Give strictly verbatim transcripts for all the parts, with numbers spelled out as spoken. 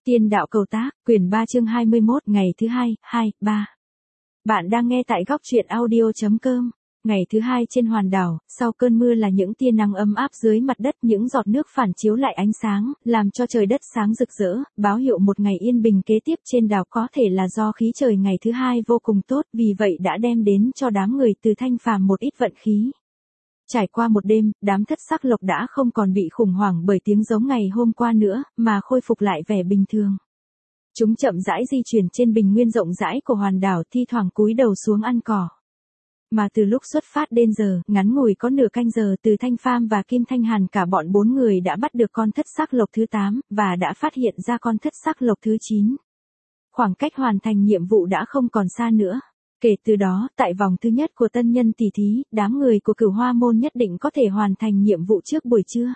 Tiên đạo cầu tác, quyển ba chương hai mươi mốt, ngày thứ hai, hai, ba. Bạn đang nghe tại góc truyện audio chấm com. Ngày thứ hai trên hòn đảo, sau cơn mưa là những tia nắng ấm áp dưới mặt đất, những giọt nước phản chiếu lại ánh sáng, làm cho trời đất sáng rực rỡ, báo hiệu một ngày yên bình kế tiếp trên đảo. Có thể là do khí trời ngày thứ hai vô cùng tốt, vì vậy đã đem đến cho đám người từ Thanh Phàm một ít vận khí. Trải qua một đêm, đám thất sắc lộc đã không còn bị khủng hoảng bởi tiếng giống ngày hôm qua nữa, mà khôi phục lại vẻ bình thường. Chúng chậm rãi di chuyển trên bình nguyên rộng rãi của hòn đảo, thi thoảng cúi đầu xuống ăn cỏ. Mà từ lúc xuất phát đến giờ, ngắn ngủi có nửa canh giờ, từ Thanh Phàm và Kim Thanh Hàn cả bọn bốn người đã bắt được con thất sắc lộc thứ tám, và đã phát hiện ra con thất sắc lộc thứ chín. Khoảng cách hoàn thành nhiệm vụ đã không còn xa nữa. Kể từ đó, tại vòng thứ nhất của tân nhân tỷ thí, đám người của Cửu Hoa môn nhất định có thể hoàn thành nhiệm vụ trước buổi trưa.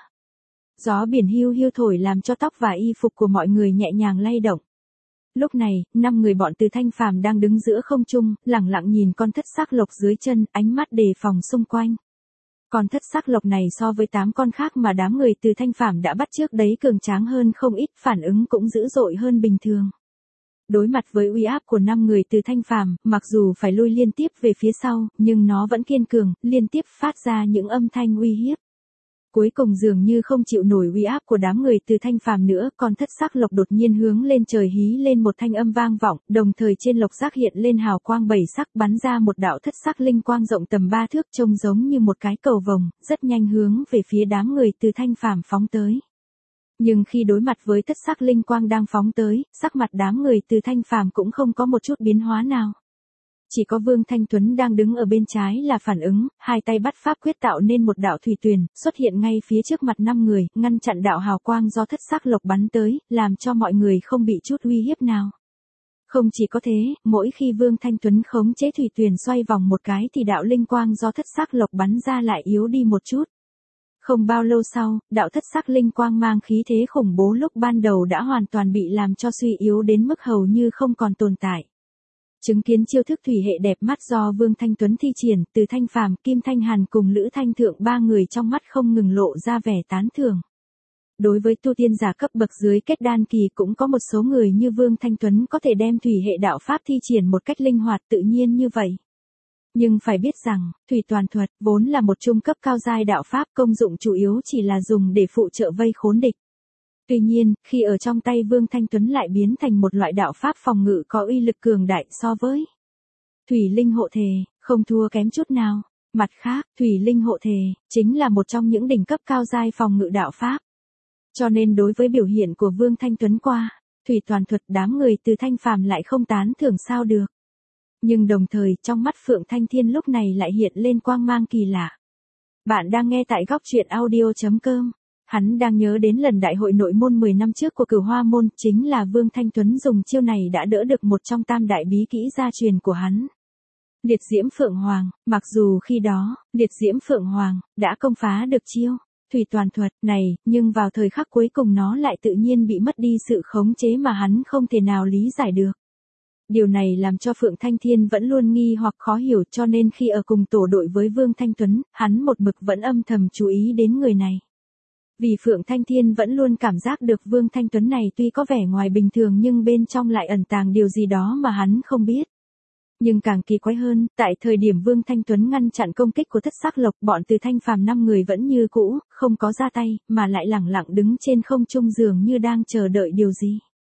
Gió biển hiu hiu thổi làm cho tóc và y phục của mọi người nhẹ nhàng lay động. Lúc này, năm người bọn từ Thanh Phàm đang đứng giữa không trung, lẳng lặng nhìn con thất sắc lộc dưới chân, ánh mắt đề phòng xung quanh. Con thất sắc lộc này so với tám con khác mà đám người từ Thanh Phàm đã bắt trước đấy cường tráng hơn không ít, phản ứng cũng dữ dội hơn bình thường. Đối mặt với uy áp của năm người từ Thanh Phàm, mặc dù phải lui liên tiếp về phía sau, nhưng nó vẫn kiên cường, liên tiếp phát ra những âm thanh uy hiếp. Cuối cùng dường như không chịu nổi uy áp của đám người từ Thanh Phàm nữa, con thất sắc lộc đột nhiên hướng lên trời hí lên một thanh âm vang vọng, đồng thời trên lộc giác hiện lên hào quang bảy sắc, bắn ra một đạo thất sắc linh quang rộng tầm ba thước, trông giống như một cái cầu vồng, rất nhanh hướng về phía đám người từ Thanh Phàm phóng tới. Nhưng khi đối mặt với thất sắc linh quang đang phóng tới, sắc mặt đám người từ Thanh Phàm cũng không có một chút biến hóa nào. Chỉ có Vương Thanh Tuấn đang đứng ở bên trái là phản ứng, hai tay bắt pháp quyết tạo nên một đạo thủy tuyền, xuất hiện ngay phía trước mặt năm người, ngăn chặn đạo hào quang do thất sắc lộc bắn tới, làm cho mọi người không bị chút uy hiếp nào. Không chỉ có thế, mỗi khi Vương Thanh Tuấn khống chế thủy tuyền xoay vòng một cái thì đạo linh quang do thất sắc lộc bắn ra lại yếu đi một chút. Không bao lâu sau, đạo thất sắc linh quang mang khí thế khủng bố lúc ban đầu đã hoàn toàn bị làm cho suy yếu đến mức hầu như không còn tồn tại. Chứng kiến chiêu thức thủy hệ đẹp mắt do Vương Thanh Tuấn thi triển, từ Thanh Phàm, Kim Thanh Hàn cùng Lữ Thanh Thượng ba người trong mắt không ngừng lộ ra vẻ tán thưởng. Đối với tu tiên giả cấp bậc dưới kết đan kỳ cũng có một số người như Vương Thanh Tuấn có thể đem thủy hệ đạo pháp thi triển một cách linh hoạt tự nhiên như vậy. Nhưng phải biết rằng, thủy toàn thuật vốn là một trung cấp cao giai đạo pháp, công dụng chủ yếu chỉ là dùng để phụ trợ vây khốn địch. Tuy nhiên, khi ở trong tay Vương Thanh Tuấn lại biến thành một loại đạo pháp phòng ngự có uy lực cường đại so với thủy linh hộ thể, không thua kém chút nào. Mặt khác, thủy linh hộ thể chính là một trong những đỉnh cấp cao giai phòng ngự đạo pháp. Cho nên đối với biểu hiện của Vương Thanh Tuấn qua thủy toàn thuật, đám người từ Thanh Phàm lại không tán thưởng sao được. Nhưng đồng thời, trong mắt Phượng Thanh Thiên lúc này lại hiện lên quang mang kỳ lạ. Bạn đang nghe tại góc truyện audio chấm com. Hắn đang nhớ đến lần đại hội nội môn mười năm trước của Cửu Hoa môn, chính là Vương Thanh Tuấn dùng chiêu này đã đỡ được một trong tam đại bí kỹ gia truyền của hắn. Liệt Diễm Phượng Hoàng, mặc dù khi đó, Liệt Diễm Phượng Hoàng đã công phá được chiêu thủy toàn thuật này, nhưng vào thời khắc cuối cùng nó lại tự nhiên bị mất đi sự khống chế mà hắn không thể nào lý giải được. Điều này làm cho Phượng Thanh Thiên vẫn luôn nghi hoặc khó hiểu, cho nên khi ở cùng tổ đội với Vương Thanh Tuấn, hắn một mực vẫn âm thầm chú ý đến người này. Vì Phượng Thanh Thiên vẫn luôn cảm giác được Vương Thanh Tuấn này tuy có vẻ ngoài bình thường nhưng bên trong lại ẩn tàng điều gì đó mà hắn không biết. Nhưng càng kỳ quái hơn, tại thời điểm Vương Thanh Tuấn ngăn chặn công kích của thất sắc lộc, bọn từ Thanh Phàm năm người vẫn như cũ, không có ra tay, mà lại lẳng lặng đứng trên không trung dường như đang chờ đợi điều gì.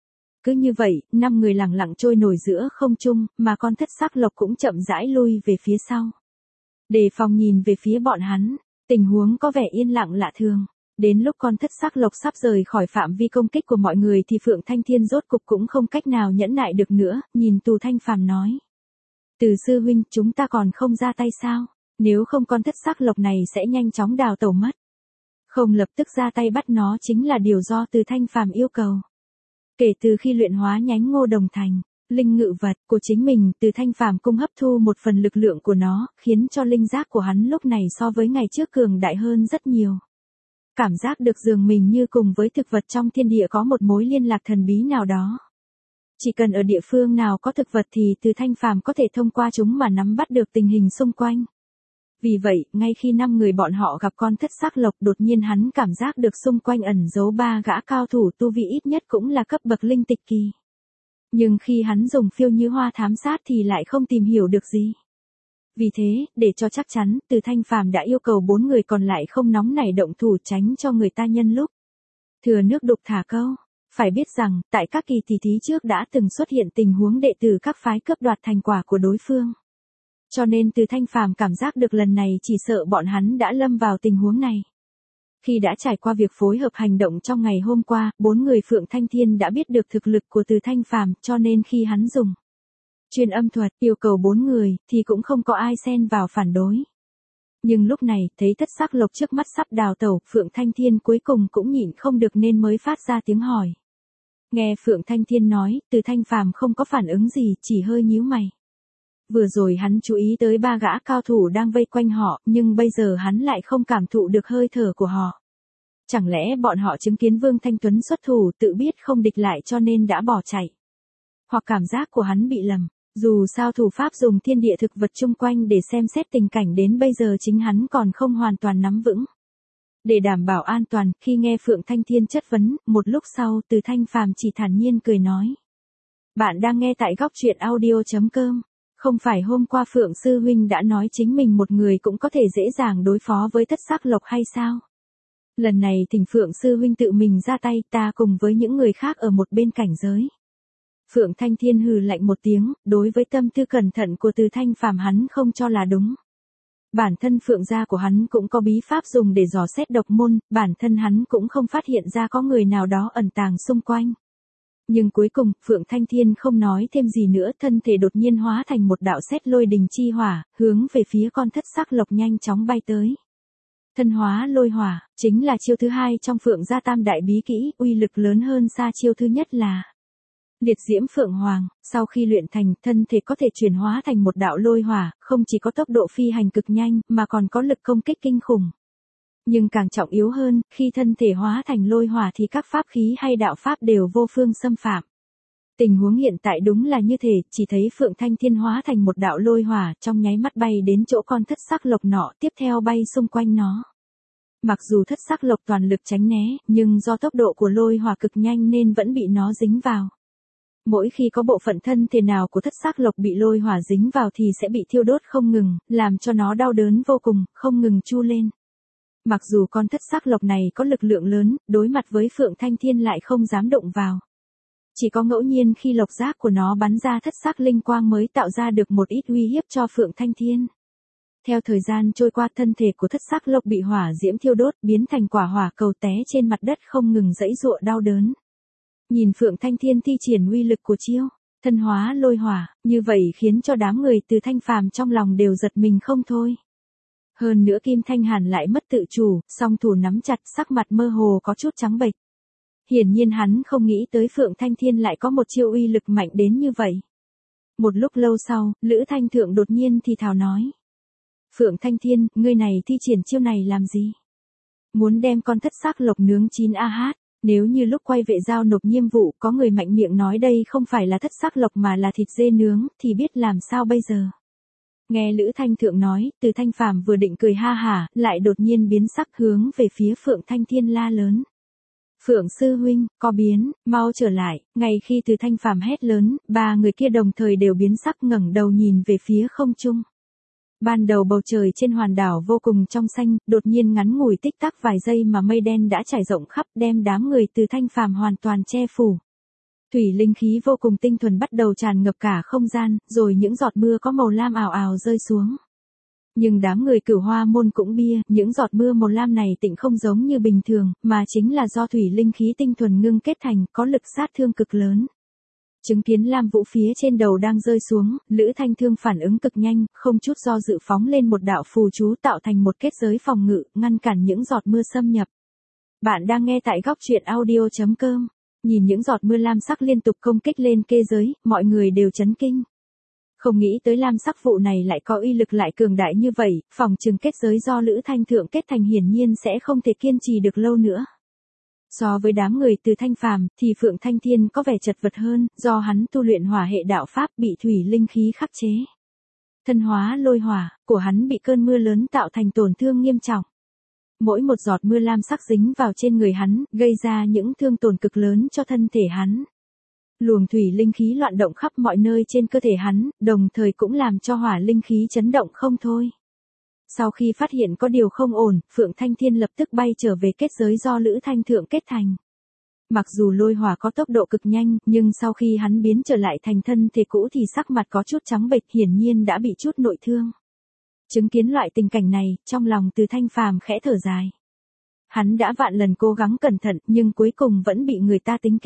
Cứ như vậy, năm người lẳng lặng trôi nổi giữa không trung, mà con thất sắc lộc cũng chậm rãi lui về phía sau. Đề phòng nhìn về phía bọn hắn, tình huống có vẻ yên lặng lạ thường. Đến lúc con thất sắc lộc sắp rời khỏi phạm vi công kích của mọi người thì Phượng Thanh Thiên rốt cục cũng không cách nào nhẫn nại được nữa, nhìn Từ Thanh Phàm nói. Từ sư huynh, chúng ta còn không ra tay sao? Nếu không con thất sắc lộc này sẽ nhanh chóng đào tẩu mất. Không lập tức ra tay bắt nó chính là điều do Từ Thanh Phàm yêu cầu. Kể từ khi luyện hóa nhánh Ngô Đồng Thành, linh ngự vật của chính mình, Từ Thanh Phàm cung hấp thu một phần lực lượng của nó, khiến cho linh giác của hắn lúc này so với ngày trước cường đại hơn rất nhiều. Cảm giác được dường mình như cùng với thực vật trong thiên địa có một mối liên lạc thần bí nào đó. Chỉ cần ở địa phương nào có thực vật thì Từ Thanh Phàm có thể thông qua chúng mà nắm bắt được tình hình xung quanh. Vì vậy, ngay khi năm người bọn họ gặp con thất sắc lộc, đột nhiên hắn cảm giác được xung quanh ẩn giấu ba gã cao thủ tu vi ít nhất cũng là cấp bậc linh tịch kỳ. Nhưng khi hắn dùng phiêu như hoa thám sát thì lại không tìm hiểu được gì. Vì thế, để cho chắc chắn, Từ Thanh Phàm đã yêu cầu bốn người còn lại không nóng nảy động thủ, tránh cho người ta nhân lúc thừa nước đục thả câu. Phải biết rằng, tại các kỳ tỷ thí trước đã từng xuất hiện tình huống đệ tử các phái cướp đoạt thành quả của đối phương. Cho nên Từ Thanh Phàm cảm giác được lần này chỉ sợ bọn hắn đã lâm vào tình huống này. Khi đã trải qua việc phối hợp hành động trong ngày hôm qua, bốn người Phượng Thanh Thiên đã biết được thực lực của Từ Thanh Phàm, cho nên khi hắn dùng truyền âm thuật yêu cầu bốn người, thì cũng không có ai xen vào phản đối. Nhưng lúc này, thấy thất sắc lộc trước mắt sắp đào tẩu, Phượng Thanh Thiên cuối cùng cũng nhịn không được nên mới phát ra tiếng hỏi. Nghe Phượng Thanh Thiên nói, Từ Thanh Phàm không có phản ứng gì, chỉ hơi nhíu mày. Vừa rồi hắn chú ý tới ba gã cao thủ đang vây quanh họ, nhưng bây giờ hắn lại không cảm thụ được hơi thở của họ. Chẳng lẽ bọn họ chứng kiến Vương Thanh Tuấn xuất thủ, tự biết không địch lại cho nên đã bỏ chạy? Hoặc cảm giác của hắn bị lầm, dù sao thủ pháp dùng thiên địa thực vật chung quanh để xem xét tình cảnh đến bây giờ chính hắn còn không hoàn toàn nắm vững. Để đảm bảo an toàn, khi nghe Phượng Thanh Thiên chất vấn, một lúc sau Từ Thanh Phàm chỉ thản nhiên cười nói. Bạn đang nghe tại góc truyện audio chấm com. Không phải hôm qua Phượng Sư Huynh đã nói chính mình một người cũng có thể dễ dàng đối phó với thất sắc lộc hay sao? Lần này thỉnh Phượng Sư Huynh tự mình ra tay, ta cùng với những người khác ở một bên cảnh giới. Phượng Thanh Thiên hừ lạnh một tiếng, đối với tâm tư cẩn thận của Từ Thanh Phàm hắn không cho là đúng. Bản thân Phượng gia của hắn cũng có bí pháp dùng để dò xét độc môn, bản thân hắn cũng không phát hiện ra có người nào đó ẩn tàng xung quanh. Nhưng cuối cùng, Phượng Thanh Thiên không nói thêm gì nữa, thân thể đột nhiên hóa thành một đạo sét lôi đình chi hỏa, hướng về phía con thất sắc lộc nhanh chóng bay tới. Thân hóa lôi hỏa, chính là chiêu thứ hai trong Phượng gia tam đại bí kỹ, uy lực lớn hơn xa chiêu thứ nhất là Liệt Diễm Phượng Hoàng. Sau khi luyện thành, thân thể có thể chuyển hóa thành một đạo lôi hỏa, không chỉ có tốc độ phi hành cực nhanh, mà còn có lực công kích kinh khủng. Nhưng càng trọng yếu hơn, khi thân thể hóa thành lôi hỏa thì các pháp khí hay đạo pháp đều vô phương xâm phạm. Tình huống hiện tại đúng là như thế, chỉ thấy Phượng Thanh Thiên hóa thành một đạo lôi hỏa, trong nháy mắt bay đến chỗ con thất sắc lộc nọ, tiếp theo bay xung quanh nó. Mặc dù thất sắc lộc toàn lực tránh né, nhưng do tốc độ của lôi hỏa cực nhanh nên vẫn bị nó dính vào. Mỗi khi có bộ phận thân thể nào của thất sắc lộc bị lôi hỏa dính vào thì sẽ bị thiêu đốt không ngừng, làm cho nó đau đớn vô cùng, không ngừng chu lên. Mặc dù con thất sắc lộc này có lực lượng lớn, đối mặt với Phượng Thanh Thiên lại không dám động vào. Chỉ có ngẫu nhiên khi lộc giác của nó bắn ra thất sắc linh quang mới tạo ra được một ít uy hiếp cho Phượng Thanh Thiên. Theo thời gian trôi qua, thân thể của thất sắc lộc bị hỏa diễm thiêu đốt, biến thành quả hỏa cầu té trên mặt đất không ngừng giãy giụa đau đớn. Nhìn Phượng Thanh Thiên thi triển uy lực của chiêu thân hóa lôi hỏa, như vậy khiến cho đám người Từ Thanh Phàm trong lòng đều giật mình không thôi. Hơn nữa Kim Thanh Hàn lại mất tự chủ, song thủ nắm chặt, sắc mặt mơ hồ có chút trắng bệch. Hiển nhiên hắn không nghĩ tới Phượng Thanh Thiên lại có một chiêu uy lực mạnh đến như vậy. Một lúc lâu sau, Lữ Thanh Thượng đột nhiên thì thào nói. Phượng Thanh Thiên, ngươi này thi triển chiêu này làm gì? Muốn đem con thất sắc lộc nướng chín a hát, nếu như lúc quay vệ giao nộp nhiệm vụ có người mạnh miệng nói đây không phải là thất sắc lộc mà là thịt dê nướng, thì biết làm sao bây giờ? Nghe Lữ Thanh Thượng nói, Từ Thanh Phàm vừa định cười ha hả, lại đột nhiên biến sắc hướng về phía Phượng Thanh Thiên la lớn. Phượng Sư Huynh, có biến, mau trở lại. Ngay khi Từ Thanh Phàm hét lớn, ba người kia đồng thời đều biến sắc ngẩng đầu nhìn về phía không trung. Ban đầu bầu trời trên hoàn đảo vô cùng trong xanh, đột nhiên ngắn ngủi tích tắc vài giây mà mây đen đã trải rộng khắp, đem đám người Từ Thanh Phàm hoàn toàn che phủ. Thủy linh khí vô cùng tinh thuần bắt đầu tràn ngập cả không gian, rồi những giọt mưa có màu lam ảo ảo rơi xuống. Nhưng đám người Cửu Hoa môn cũng bia, những giọt mưa màu lam này tịnh không giống như bình thường, mà chính là do thủy linh khí tinh thuần ngưng kết thành, có lực sát thương cực lớn. Chứng kiến lam vũ phía trên đầu đang rơi xuống, Lữ Thanh Thương phản ứng cực nhanh, không chút do dự phóng lên một đạo phù chú tạo thành một kết giới phòng ngự, ngăn cản những giọt mưa xâm nhập. Bạn đang nghe tại góc truyện audio chấm com. Nhìn những giọt mưa lam sắc liên tục công kích lên kê giới, mọi người đều chấn kinh. Không nghĩ tới lam sắc vụ này lại có uy lực lại cường đại như vậy, phòng trừng kết giới do Lữ Thanh Thượng kết thành hiển nhiên sẽ không thể kiên trì được lâu nữa. So với đám người Từ Thanh Phàm, thì Phượng Thanh Thiên có vẻ chật vật hơn, do hắn tu luyện hỏa hệ đạo pháp bị thủy linh khí khắc chế. Thân hóa lôi hỏa, của hắn bị cơn mưa lớn tạo thành tổn thương nghiêm trọng. Mỗi một giọt mưa lam sắc dính vào trên người hắn, gây ra những thương tổn cực lớn cho thân thể hắn. Luồng thủy linh khí loạn động khắp mọi nơi trên cơ thể hắn, đồng thời cũng làm cho hỏa linh khí chấn động không thôi. Sau khi phát hiện có điều không ổn, Phượng Thanh Thiên lập tức bay trở về kết giới do Lữ Thanh Thượng kết thành. Mặc dù lôi hỏa có tốc độ cực nhanh, nhưng sau khi hắn biến trở lại thành thân thể cũ thì sắc mặt có chút trắng bệch, hiển nhiên đã bị chút nội thương. Chứng kiến loại tình cảnh này, trong lòng Từ Thanh Phàm khẽ thở dài. Hắn đã vạn lần cố gắng cẩn thận, nhưng cuối cùng vẫn bị người ta tính kế.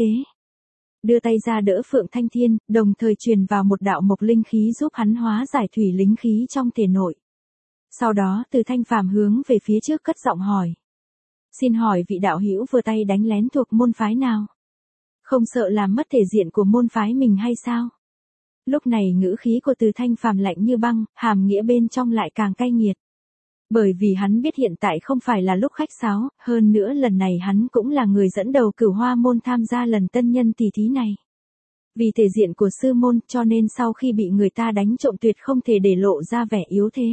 Đưa tay ra đỡ Phượng Thanh Thiên, đồng thời truyền vào một đạo mộc linh khí giúp hắn hóa giải thủy linh khí trong thể nội. Sau đó Từ Thanh Phàm hướng về phía trước cất giọng hỏi. Xin hỏi vị đạo hữu vừa tay đánh lén thuộc môn phái nào? Không sợ làm mất thể diện của môn phái mình hay sao? Lúc này ngữ khí của Từ Thanh Phàm lạnh như băng, hàm nghĩa bên trong lại càng cay nghiệt. Bởi vì hắn biết hiện tại không phải là lúc khách sáo, hơn nữa lần này hắn cũng là người dẫn đầu Cửu Hoa môn tham gia lần tân nhân tỷ thí này. Vì thể diện của sư môn cho nên sau khi bị người ta đánh trộm tuyệt không thể để lộ ra vẻ yếu thế.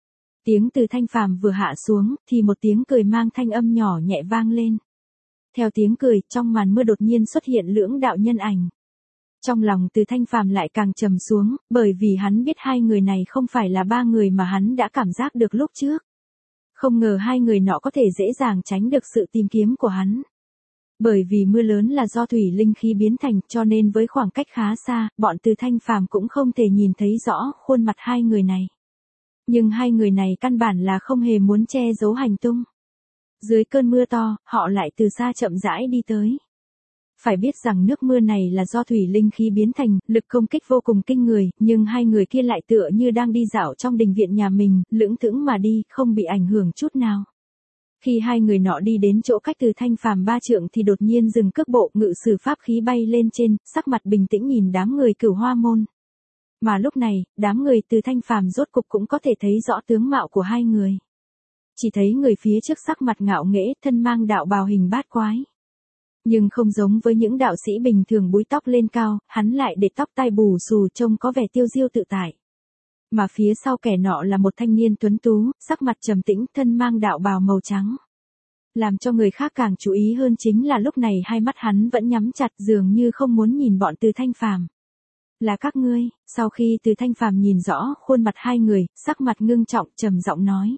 Tiếng Từ Thanh Phàm vừa hạ xuống, thì một tiếng cười mang thanh âm nhỏ nhẹ vang lên. Theo tiếng cười, trong màn mưa đột nhiên xuất hiện lưỡng đạo nhân ảnh. Trong lòng Từ Thanh Phàm lại càng trầm xuống, bởi vì hắn biết hai người này không phải là ba người mà hắn đã cảm giác được lúc trước. Không ngờ hai người nọ có thể dễ dàng tránh được sự tìm kiếm của hắn. Bởi vì mưa lớn là do thủy linh khí biến thành, cho nên với khoảng cách khá xa, bọn Từ Thanh Phàm cũng không thể nhìn thấy rõ khuôn mặt hai người này. Nhưng hai người này căn bản là không hề muốn che giấu hành tung. Dưới cơn mưa to, họ lại từ xa chậm rãi đi tới. Phải biết rằng nước mưa này là do thủy linh khí biến thành, lực công kích vô cùng kinh người, nhưng hai người kia lại tựa như đang đi dạo trong đình viện nhà mình, lững thững mà đi, không bị ảnh hưởng chút nào. Khi hai người nọ đi đến chỗ cách Từ Thanh Phàm ba trượng thì đột nhiên dừng cước bộ, ngự sử pháp khí bay lên trên, sắc mặt bình tĩnh nhìn đám người Cửu Hoa môn. Mà lúc này, đám người Từ Thanh Phàm rốt cục cũng có thể thấy rõ tướng mạo của hai người. Chỉ thấy người phía trước sắc mặt ngạo nghễ, thân mang đạo bào hình bát quái. Nhưng không giống với những đạo sĩ bình thường búi tóc lên cao, hắn lại để tóc tai bù xù trông có vẻ tiêu diêu tự tại. Mà phía sau kẻ nọ là một thanh niên tuấn tú, sắc mặt trầm tĩnh, thân mang đạo bào màu trắng. Làm cho người khác càng chú ý hơn chính là lúc này hai mắt hắn vẫn nhắm chặt, dường như không muốn nhìn bọn Từ Thanh Phàm. Là các ngươi. Sau khi Từ Thanh Phàm nhìn rõ khuôn mặt hai người, sắc mặt ngưng trọng, trầm giọng nói.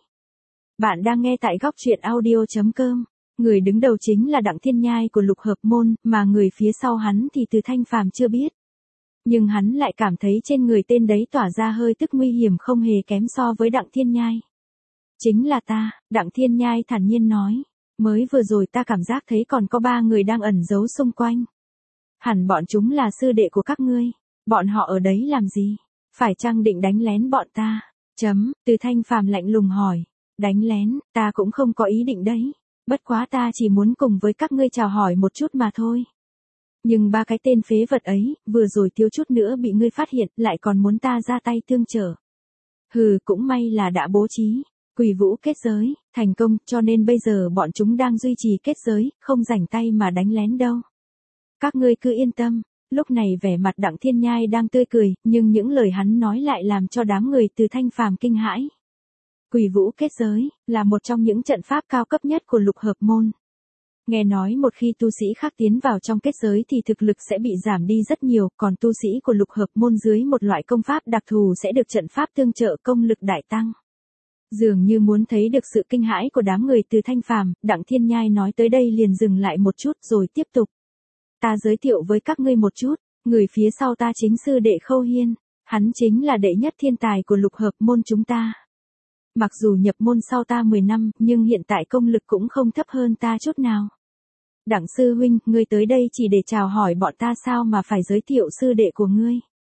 Bạn đang nghe tại góc truyện audio chấm com. Người đứng đầu chính là Đặng Thiên Nhai của Lục Hợp môn, mà người phía sau hắn thì Từ Thanh Phàm chưa biết. Nhưng hắn lại cảm thấy trên người tên đấy tỏa ra hơi tức nguy hiểm không hề kém so với Đặng Thiên Nhai. Chính là ta, Đặng Thiên Nhai thản nhiên nói. Mới vừa rồi ta cảm giác thấy còn có ba người đang ẩn giấu xung quanh. Hẳn bọn chúng là sư đệ của các ngươi. Bọn họ ở đấy làm gì? Phải chăng định đánh lén bọn ta? Chấm, Từ Thanh Phàm lạnh lùng hỏi. Đánh lén, ta cũng không có ý định đấy. Bất quá ta chỉ muốn cùng với các ngươi chào hỏi một chút mà thôi. Nhưng ba cái tên phế vật ấy, vừa rồi thiếu chút nữa bị ngươi phát hiện, lại còn muốn ta ra tay tương trợ. Hừ, cũng may là đã bố trí. Quỷ vũ kết giới, thành công, cho nên bây giờ bọn chúng đang duy trì kết giới, không rảnh tay mà đánh lén đâu. Các ngươi cứ yên tâm. Lúc này vẻ mặt Đặng Thiên Nhai đang tươi cười, nhưng những lời hắn nói lại làm cho đám người Từ Thanh Phàm kinh hãi. Quỷ vũ kết giới, là một trong những trận pháp cao cấp nhất của Lục Hợp môn. Nghe nói một khi tu sĩ khác tiến vào trong kết giới thì thực lực sẽ bị giảm đi rất nhiều, còn tu sĩ của Lục Hợp môn dưới một loại công pháp đặc thù sẽ được trận pháp tương trợ công lực đại tăng. Dường như muốn thấy được sự kinh hãi của đám người Từ Thanh Phàm, Đặng Thiên Nhai nói tới đây liền dừng lại một chút rồi tiếp tục. Ta giới thiệu với các ngươi một chút, người phía sau ta chính sư đệ Khâu Hiên, hắn chính là đệ nhất thiên tài của Lục Hợp môn chúng ta. Mặc dù nhập môn sau ta mười năm, nhưng hiện tại công lực cũng không thấp hơn ta chút nào. Đặng sư huynh, ngươi tới đây chỉ để chào hỏi bọn ta sao mà phải giới thiệu sư đệ của ngươi?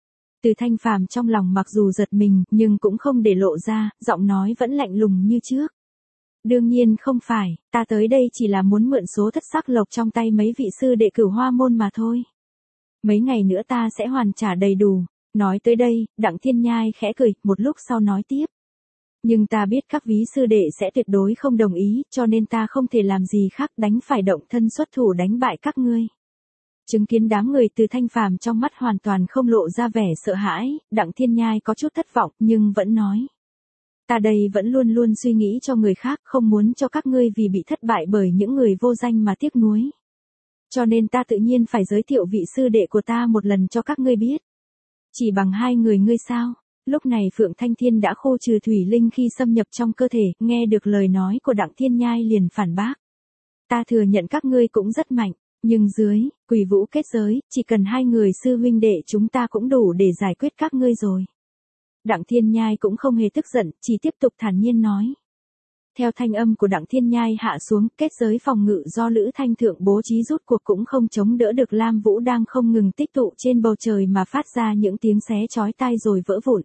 Từ Thanh Phàm trong lòng mặc dù giật mình, nhưng cũng không để lộ ra, giọng nói vẫn lạnh lùng như trước. Đương nhiên không phải, ta tới đây chỉ là muốn mượn số thất sắc lộc trong tay mấy vị sư đệ Cửu Hoa môn mà thôi. Mấy ngày nữa ta sẽ hoàn trả đầy đủ. Nói tới đây, Đặng Thiên Nhai khẽ cười, một lúc sau nói tiếp. Nhưng ta biết các ví sư đệ sẽ tuyệt đối không đồng ý, cho nên ta không thể làm gì khác đánh phải động thân xuất thủ đánh bại các ngươi. Chứng kiến đám người Từ Thanh Phàm trong mắt hoàn toàn không lộ ra vẻ sợ hãi, Đặng Thiên Nhai có chút thất vọng nhưng vẫn nói. Ta đây vẫn luôn luôn suy nghĩ cho người khác, không muốn cho các ngươi vì bị thất bại bởi những người vô danh mà tiếc nuối. Cho nên ta tự nhiên phải giới thiệu vị sư đệ của ta một lần cho các ngươi biết. Chỉ bằng hai người ngươi sao? Lúc này Phượng Thanh Thiên đã khô trừ thủy linh khi xâm nhập trong cơ thể, nghe được lời nói của Đặng Thiên Nhai liền phản bác. Ta thừa nhận các ngươi cũng rất mạnh, nhưng dưới Quỷ Vũ kết giới, chỉ cần hai người sư huynh đệ chúng ta cũng đủ để giải quyết các ngươi rồi. Đặng Thiên Nhai cũng không hề tức giận, chỉ tiếp tục thản nhiên nói. Theo thanh âm của Đặng Thiên Nhai hạ xuống, kết giới phòng ngự do Lữ Thanh Thượng bố trí rút cuộc cũng không chống đỡ được Lam Vũ đang không ngừng tích tụ trên bầu trời mà phát ra những tiếng xé chói tai rồi vỡ vụn.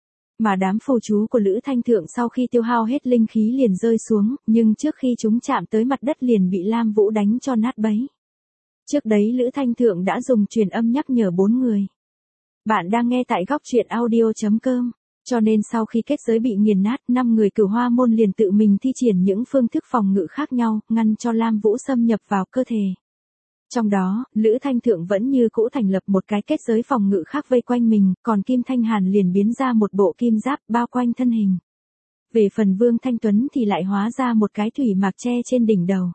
Mà đám phù chú của Lữ Thanh Thượng sau khi tiêu hao hết linh khí liền rơi xuống, nhưng trước khi chúng chạm tới mặt đất liền bị Lam Vũ đánh cho nát bấy. Trước đấy Lữ Thanh Thượng đã dùng truyền âm nhắc nhở bốn người. Bạn đang nghe tại góc truyện audio chấm com. Cho nên sau khi kết giới bị nghiền nát, năm người Cửu Hoa môn liền tự mình thi triển những phương thức phòng ngự khác nhau, ngăn cho Lam Vũ xâm nhập vào cơ thể. Trong đó, Lữ Thanh Thượng vẫn như cũ thành lập một cái kết giới phòng ngự khác vây quanh mình, còn Kim Thanh Hàn liền biến ra một bộ kim giáp bao quanh thân hình. Về phần Vương Thanh Tuấn thì lại hóa ra một cái thủy mạc che trên đỉnh đầu.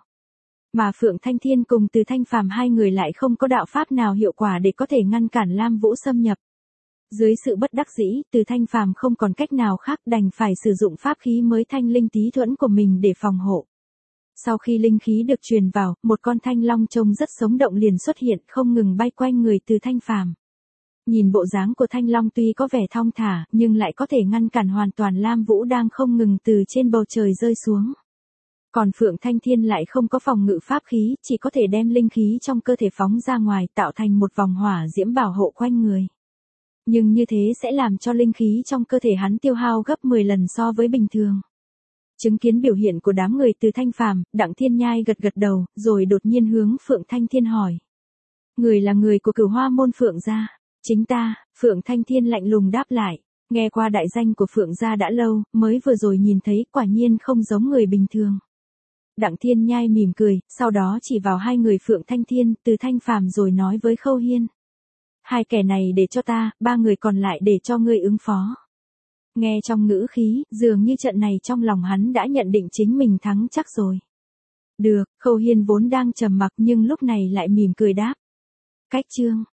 Mà Phượng Thanh Thiên cùng Từ Thanh Phàm hai người lại không có đạo pháp nào hiệu quả để có thể ngăn cản Lam Vũ xâm nhập. Dưới sự bất đắc dĩ, Từ Thanh Phàm không còn cách nào khác đành phải sử dụng pháp khí mới thanh linh tí thuẫn của mình để phòng hộ. Sau khi linh khí được truyền vào, một con thanh long trông rất sống động liền xuất hiện không ngừng bay quanh người Từ Thanh Phàm. Nhìn bộ dáng của thanh long tuy có vẻ thong thả nhưng lại có thể ngăn cản hoàn toàn Lam Vũ đang không ngừng từ trên bầu trời rơi xuống. Còn Phượng Thanh Thiên lại không có phòng ngự pháp khí, chỉ có thể đem linh khí trong cơ thể phóng ra ngoài tạo thành một vòng hỏa diễm bảo hộ quanh người. Nhưng như thế sẽ làm cho linh khí trong cơ thể hắn tiêu hao gấp mười lần so với bình thường. Chứng kiến biểu hiện của đám người Từ Thanh Phàm, Đặng Thiên Nhai gật gật đầu, rồi đột nhiên hướng Phượng Thanh Thiên hỏi. Người là người của Cửu Hoa môn Phượng gia. Chính ta, Phượng Thanh Thiên lạnh lùng đáp lại. Nghe qua đại danh của Phượng gia đã lâu, mới vừa rồi nhìn thấy quả nhiên không giống người bình thường. Đặng Thiên Nhai mỉm cười, sau đó chỉ vào hai người Phượng Thanh Thiên, Từ Thanh Phàm rồi nói với Khâu Hiên. Hai kẻ này để cho ta, ba người còn lại để cho ngươi ứng phó. Nghe trong ngữ khí, dường như trận này trong lòng hắn đã nhận định chính mình thắng chắc rồi. Được, Khâu Hiên vốn đang trầm mặc nhưng lúc này lại mỉm cười đáp. Cách chương.